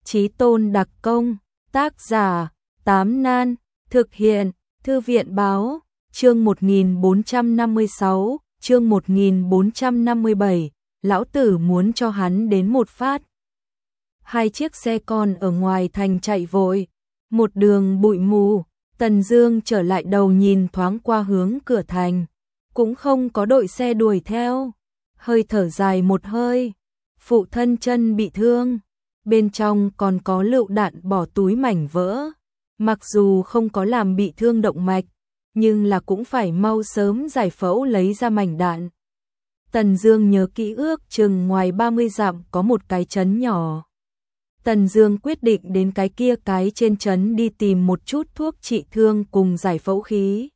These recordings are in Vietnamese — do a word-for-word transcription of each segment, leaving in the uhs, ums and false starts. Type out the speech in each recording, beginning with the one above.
Chí Tôn đặc công, tác giả, Tám Nan, thực hiện, Thư viện báo, chương một nghìn bốn trăm năm mươi sáu, chương một nghìn bốn trăm năm mươi bảy, lão tử muốn cho hắn đến một phát. Hai chiếc xe con ở ngoài thành chạy vội, một đường bụi mù, Tần Dương trở lại đầu nhìn thoáng qua hướng cửa thành, cũng không có đội xe đuổi theo, hơi thở dài một hơi, phụ thân chân bị thương, bên trong còn có lựu đạn bỏ túi mảnh vỡ, mặc dù không có làm bị thương động mạch, nhưng là cũng phải mau sớm giải phẫu lấy ra mảnh đạn. Tần Dương nhớ kỹ ước chừng ngoài ba mươi dặm có một cái trấn nhỏ. Tần Dương quyết định đến cái kia cái trên trấn đi tìm một chút thuốc trị thương cùng giải phẫu khí.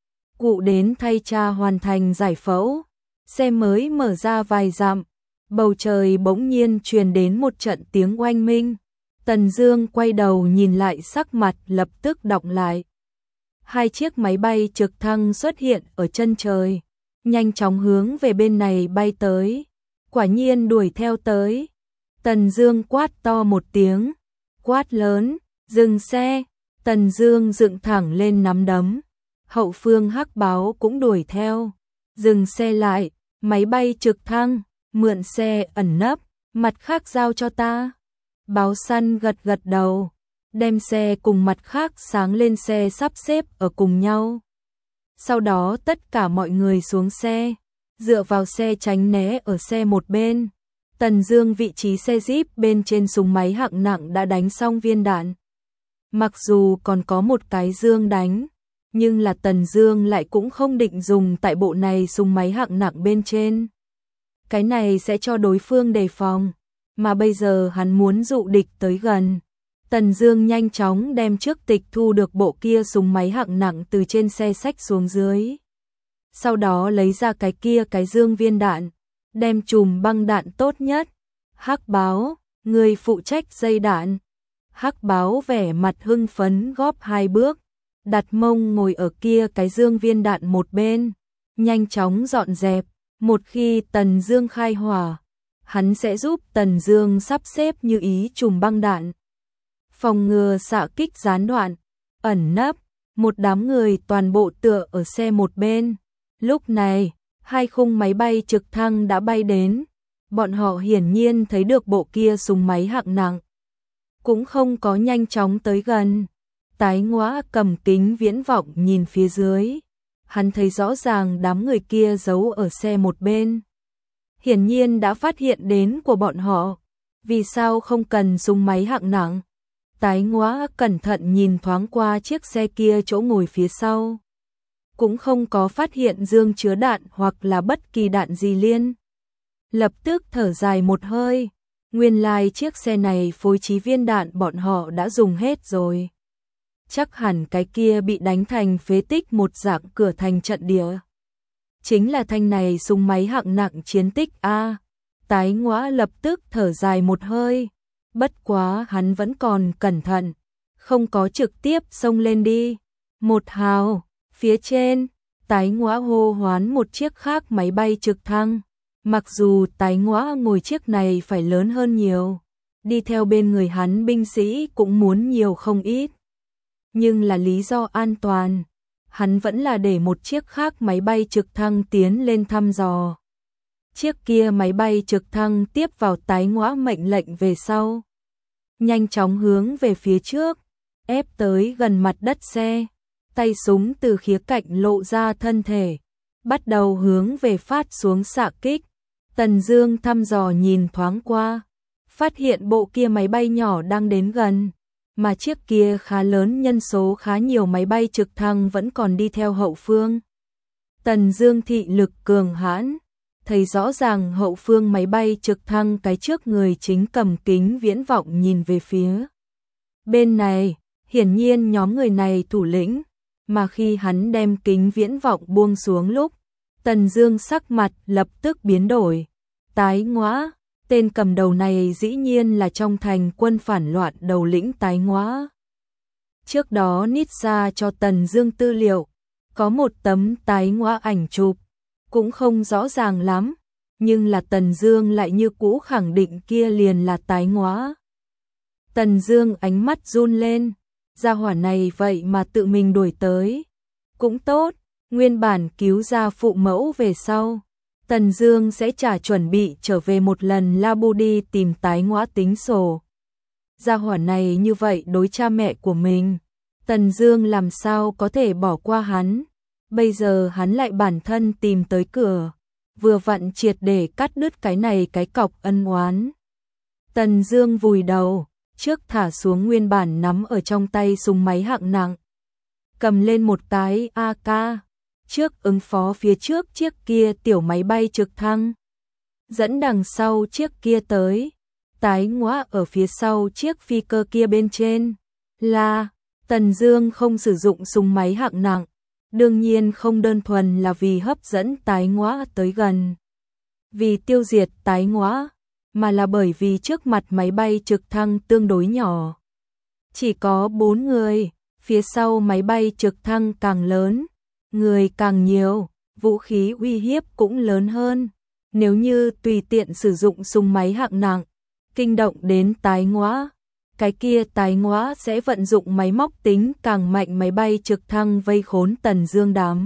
Cụ đến thay cha hoàn thành giải phẫu, xe mới mở ra vài dặm, bầu trời bỗng nhiên truyền đến một trận tiếng oanh minh. Tần Dương quay đầu nhìn lại, sắc mặt lập tức đọng lại. Hai chiếc máy bay trực thăng xuất hiện ở chân trời, nhanh chóng hướng về bên này bay tới, quả nhiên đuổi theo tới. Tần Dương quát to một tiếng, quát lớn, dừng xe. Tần Dương dựng thẳng lên nắm đấm, hậu phương Hắc Báo cũng đuổi theo, dừng xe lại, máy bay trực thăng, mượn xe ẩn nấp, mặt khác giao cho ta. Báo săn gật gật đầu, đem xe cùng mặt khác sáng lên xe sắp xếp ở cùng nhau. Sau đó tất cả mọi người xuống xe, dựa vào xe tránh né ở xe một bên. Tần Dương vị trí xe Jeep bên trên súng máy hạng nặng đã đánh xong viên đạn. Mặc dù còn có một cái dương đánh, nhưng là Tần Dương lại cũng không định dùng tại bộ này súng máy hạng nặng bên trên. Cái này sẽ cho đối phương đề phòng, mà bây giờ hắn muốn dụ địch tới gần. Tần Dương nhanh chóng đem trước tịch thu được bộ kia súng máy hạng nặng từ trên xe xách xuống dưới. Sau đó lấy ra cái kia cái dương viên đạn, đem chùm băng đạn tốt nhất. Hắc Báo, người phụ trách dây đạn. Hắc Báo vẻ mặt hưng phấn góp hai bước, đặt mông ngồi ở kia cái dương viên đạn một bên, nhanh chóng dọn dẹp. Một khi Tần Dương khai hỏa, hắn sẽ giúp Tần Dương sắp xếp như ý chùm băng đạn, phòng ngừa xạ kích gián đoạn, ẩn nấp. Một đám người toàn bộ tựa ở xe một bên. Lúc này, hai khung máy bay trực thăng đã bay đến, bọn họ hiển nhiên thấy được bộ kia súng máy hạng nặng, cũng không có nhanh chóng tới gần. Tái Ngõa cầm kính viễn vọng nhìn phía dưới, hắn thấy rõ ràng đám người kia giấu ở xe một bên, hiển nhiên đã phát hiện đến của bọn họ. Vì sao không cần súng máy hạng nặng? Tái Ngõa cẩn thận nhìn thoáng qua chiếc xe kia chỗ ngồi phía sau, cũng không có phát hiện dương chứa đạn hoặc là bất kỳ đạn gì liên. Lập tức thở dài một hơi, nguyên lai chiếc xe này phối trí viên đạn bọn họ đã dùng hết rồi. Chắc hẳn cái kia bị đánh thành phế tích một dạng cửa thành trận địa, chính là thanh này súng máy hạng nặng chiến tích a. Tái Ngõa lập tức thở dài một hơi, bất quá hắn vẫn còn cẩn thận, không có trực tiếp xông lên đi. Một hào, phía trên, Tái Ngõa hô hoán một chiếc khác máy bay trực thăng. Mặc dù Tái Ngõa ngồi chiếc này phải lớn hơn nhiều, đi theo bên người hắn binh sĩ cũng muốn nhiều không ít, nhưng là lý do an toàn, hắn vẫn là để một chiếc khác máy bay trực thăng tiến lên thăm dò. Chiếc kia máy bay trực thăng tiếp vào Tái Ngõa mệnh lệnh về sau, nhanh chóng hướng về phía trước, ép tới gần mặt đất xe, tay súng từ khía cạnh lộ ra thân thể, bắt đầu hướng về phát xuống xạ kích. Tần Dương thăm dò nhìn thoáng qua, phát hiện bộ kia máy bay nhỏ đang đến gần, mà chiếc kia khá lớn nhân số khá nhiều máy bay trực thăng vẫn còn đi theo hậu phương. Tần Dương thị lực cường hãn, thấy rõ ràng hậu phương máy bay trực thăng cái trước người chính cầm kính viễn vọng nhìn về phía bên này, hiển nhiên nhóm người này thủ lĩnh, mà khi hắn đem kính viễn vọng buông xuống lúc, Tần Dương sắc mặt lập tức biến đổi. Tái Ngõa, tên cầm đầu này dĩ nhiên là trong thành quân phản loạn đầu lĩnh Tái Ngõa. Trước đó nít ra cho Tần Dương tư liệu, có một tấm Tái Ngõa ảnh chụp, cũng không rõ ràng lắm, nhưng là Tần Dương lại như cũ khẳng định kia liền là Tái Ngõa. Tần Dương ánh mắt run lên, gia hỏa này vậy mà tự mình đuổi tới. Cũng tốt, nguyên bản cứu ra phụ mẫu về sau, Tần Dương sẽ trả chuẩn bị trở về một lần La Bu đi tìm tái ngõa tính sổ. Gia hỏa này như vậy đối cha mẹ của mình, Tần Dương làm sao có thể bỏ qua hắn. Bây giờ hắn lại bản thân tìm tới cửa, vừa vặn triệt để cắt đứt cái này cái cọc ân oán. Tần Dương vùi đầu, trước thả xuống nguyên bản nắm ở trong tay súng máy hạng nặng, cầm lên một cái a ca, trước ứng phó phía trước chiếc kia tiểu máy bay trực thăng, dẫn đằng sau chiếc kia tới, tái ngõa ở phía sau chiếc phi cơ kia bên trên. Là Tần Dương không sử dụng súng máy hạng nặng, đương nhiên không đơn thuần là vì hấp dẫn tái ngõa tới gần, vì tiêu diệt tái ngõa, mà là bởi vì trước mặt máy bay trực thăng tương đối nhỏ, chỉ có bốn người, phía sau máy bay trực thăng càng lớn, người càng nhiều, vũ khí uy hiếp cũng lớn hơn. Nếu như tùy tiện sử dụng súng máy hạng nặng, kinh động đến tái ngõa, cái kia tái ngõa sẽ vận dụng máy móc tính càng mạnh máy bay trực thăng vây khốn Tần Dương đám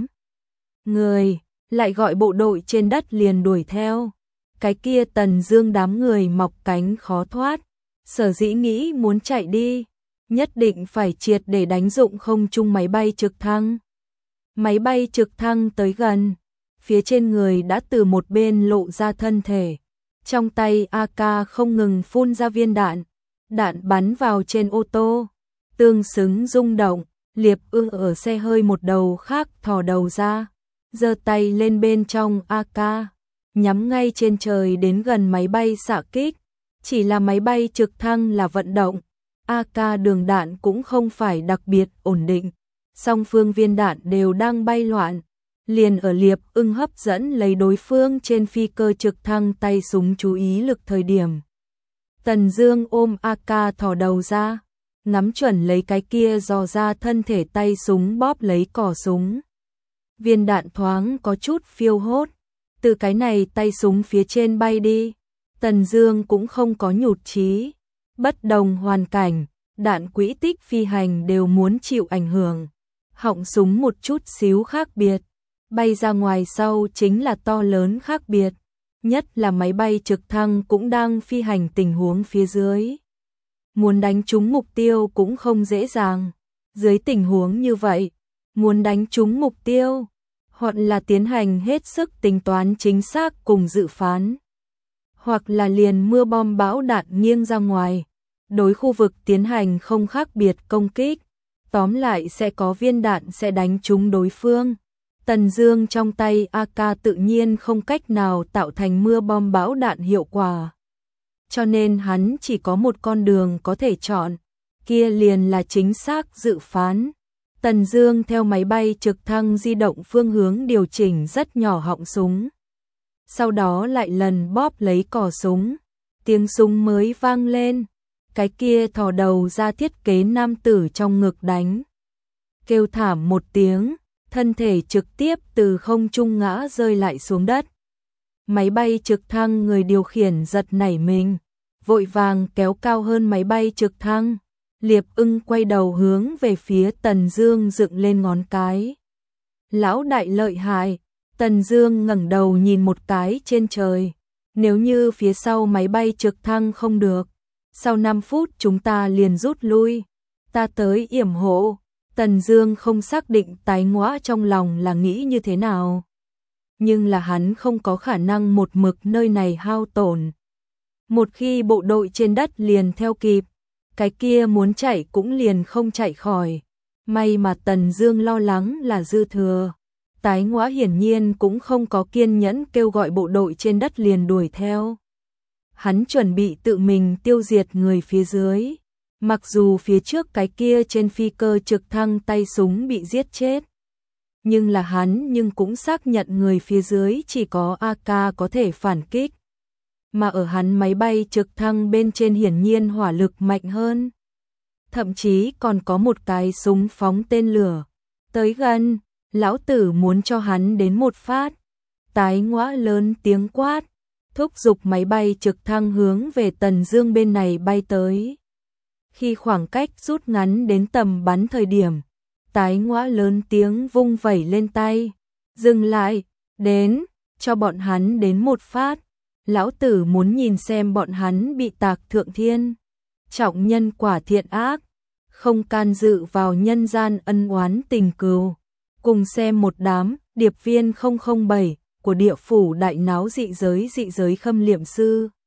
người, lại gọi bộ đội trên đất liền đuổi theo. Cái kia Tần Dương đám người mọc cánh khó thoát, sở dĩ nghĩ muốn chạy đi, nhất định phải triệt để đánh dụng không trung máy bay trực thăng. Máy bay trực thăng tới gần, phía trên người đã từ một bên lộ ra thân thể, trong tay a ca không ngừng phun ra viên đạn, đạn bắn vào trên ô tô, tương xứng rung động. Liệp Ưng ở xe hơi một đầu khác thò đầu ra, giơ tay lên bên trong a ca, nhắm ngay trên trời đến gần máy bay xạ kích. Chỉ là máy bay trực thăng là vận động, a ca đường đạn cũng không phải đặc biệt ổn định, song phương viên đạn đều đang bay loạn. Liền ở Liệp Ưng hấp dẫn lấy đối phương trên phi cơ trực thăng tay súng chú ý lực thời điểm, Tần Dương ôm a ca thò đầu ra, nắm chuẩn lấy cái kia dò ra thân thể tay súng bóp lấy cò súng. Viên đạn thoáng có chút phiêu hốt, từ cái này tay súng phía trên bay đi. Tần Dương cũng không có nhụt chí, bất đồng hoàn cảnh, đạn quỹ tích phi hành đều muốn chịu ảnh hưởng. Họng súng một chút xíu khác biệt, bay ra ngoài sau chính là to lớn khác biệt, nhất là máy bay trực thăng cũng đang phi hành tình huống phía dưới. Muốn đánh trúng mục tiêu cũng không dễ dàng. Dưới tình huống như vậy, muốn đánh trúng mục tiêu, hoặc là tiến hành hết sức tính toán chính xác cùng dự phán, hoặc là liền mưa bom bão đạn nghiêng ra ngoài, đối khu vực tiến hành không khác biệt công kích, tóm lại sẽ có viên đạn sẽ đánh trúng đối phương. Tần Dương trong tay a ca tự nhiên không cách nào tạo thành mưa bom bão đạn hiệu quả, cho nên hắn chỉ có một con đường có thể chọn, kia liền là chính xác dự phán. Tần Dương theo máy bay trực thăng di động phương hướng điều chỉnh rất nhỏ họng súng, sau đó lại lần bóp lấy cò súng, tiếng súng mới vang lên, cái kia thò đầu ra thiết kế nam tử trong ngực đánh, kêu thảm một tiếng, thân thể trực tiếp từ không trung ngã rơi lại xuống đất. Máy bay trực thăng người điều khiển giật nảy mình, vội vàng kéo cao hơn máy bay trực thăng. Liệp Ưng quay đầu hướng về phía Tần Dương dựng lên ngón cái. Lão đại lợi hại. Tần Dương ngẩng đầu nhìn một cái trên trời. Nếu như phía sau máy bay trực thăng không được, sau năm phút chúng ta liền rút lui. Ta tới yểm hộ. Tần Dương không xác định tái ngõa trong lòng là nghĩ như thế nào, nhưng là hắn không có khả năng một mực nơi này hao tổn. Một khi bộ đội trên đất liền theo kịp, cái kia muốn chạy cũng liền không chạy khỏi. May mà Tần Dương lo lắng là dư thừa. Tái ngõa hiển nhiên cũng không có kiên nhẫn kêu gọi bộ đội trên đất liền đuổi theo. Hắn chuẩn bị tự mình tiêu diệt người phía dưới. Mặc dù phía trước cái kia trên phi cơ trực thăng tay súng bị giết chết, nhưng là hắn nhưng cũng xác nhận người phía dưới chỉ có a ca có thể phản kích. Mà ở hắn máy bay trực thăng bên trên hiển nhiên hỏa lực mạnh hơn. Thậm chí còn có một cái súng phóng tên lửa. Tới gần, lão tử muốn cho hắn đến một phát. Tái ngõa lớn tiếng quát, thúc giục máy bay trực thăng hướng về Tần Dương bên này bay tới. Khi khoảng cách rút ngắn đến tầm bắn thời điểm, tái ngõa lớn tiếng vung vẩy lên tay. Dừng lại, đến, cho bọn hắn đến một phát. Lão tử muốn nhìn xem bọn hắn bị tạc thượng thiên. Trọng nhân quả thiện ác, không can dự vào nhân gian ân oán tình cừu. Cùng xem một đám điệp viên không không bảy của địa phủ đại náo dị giới dị giới khâm liệm sư.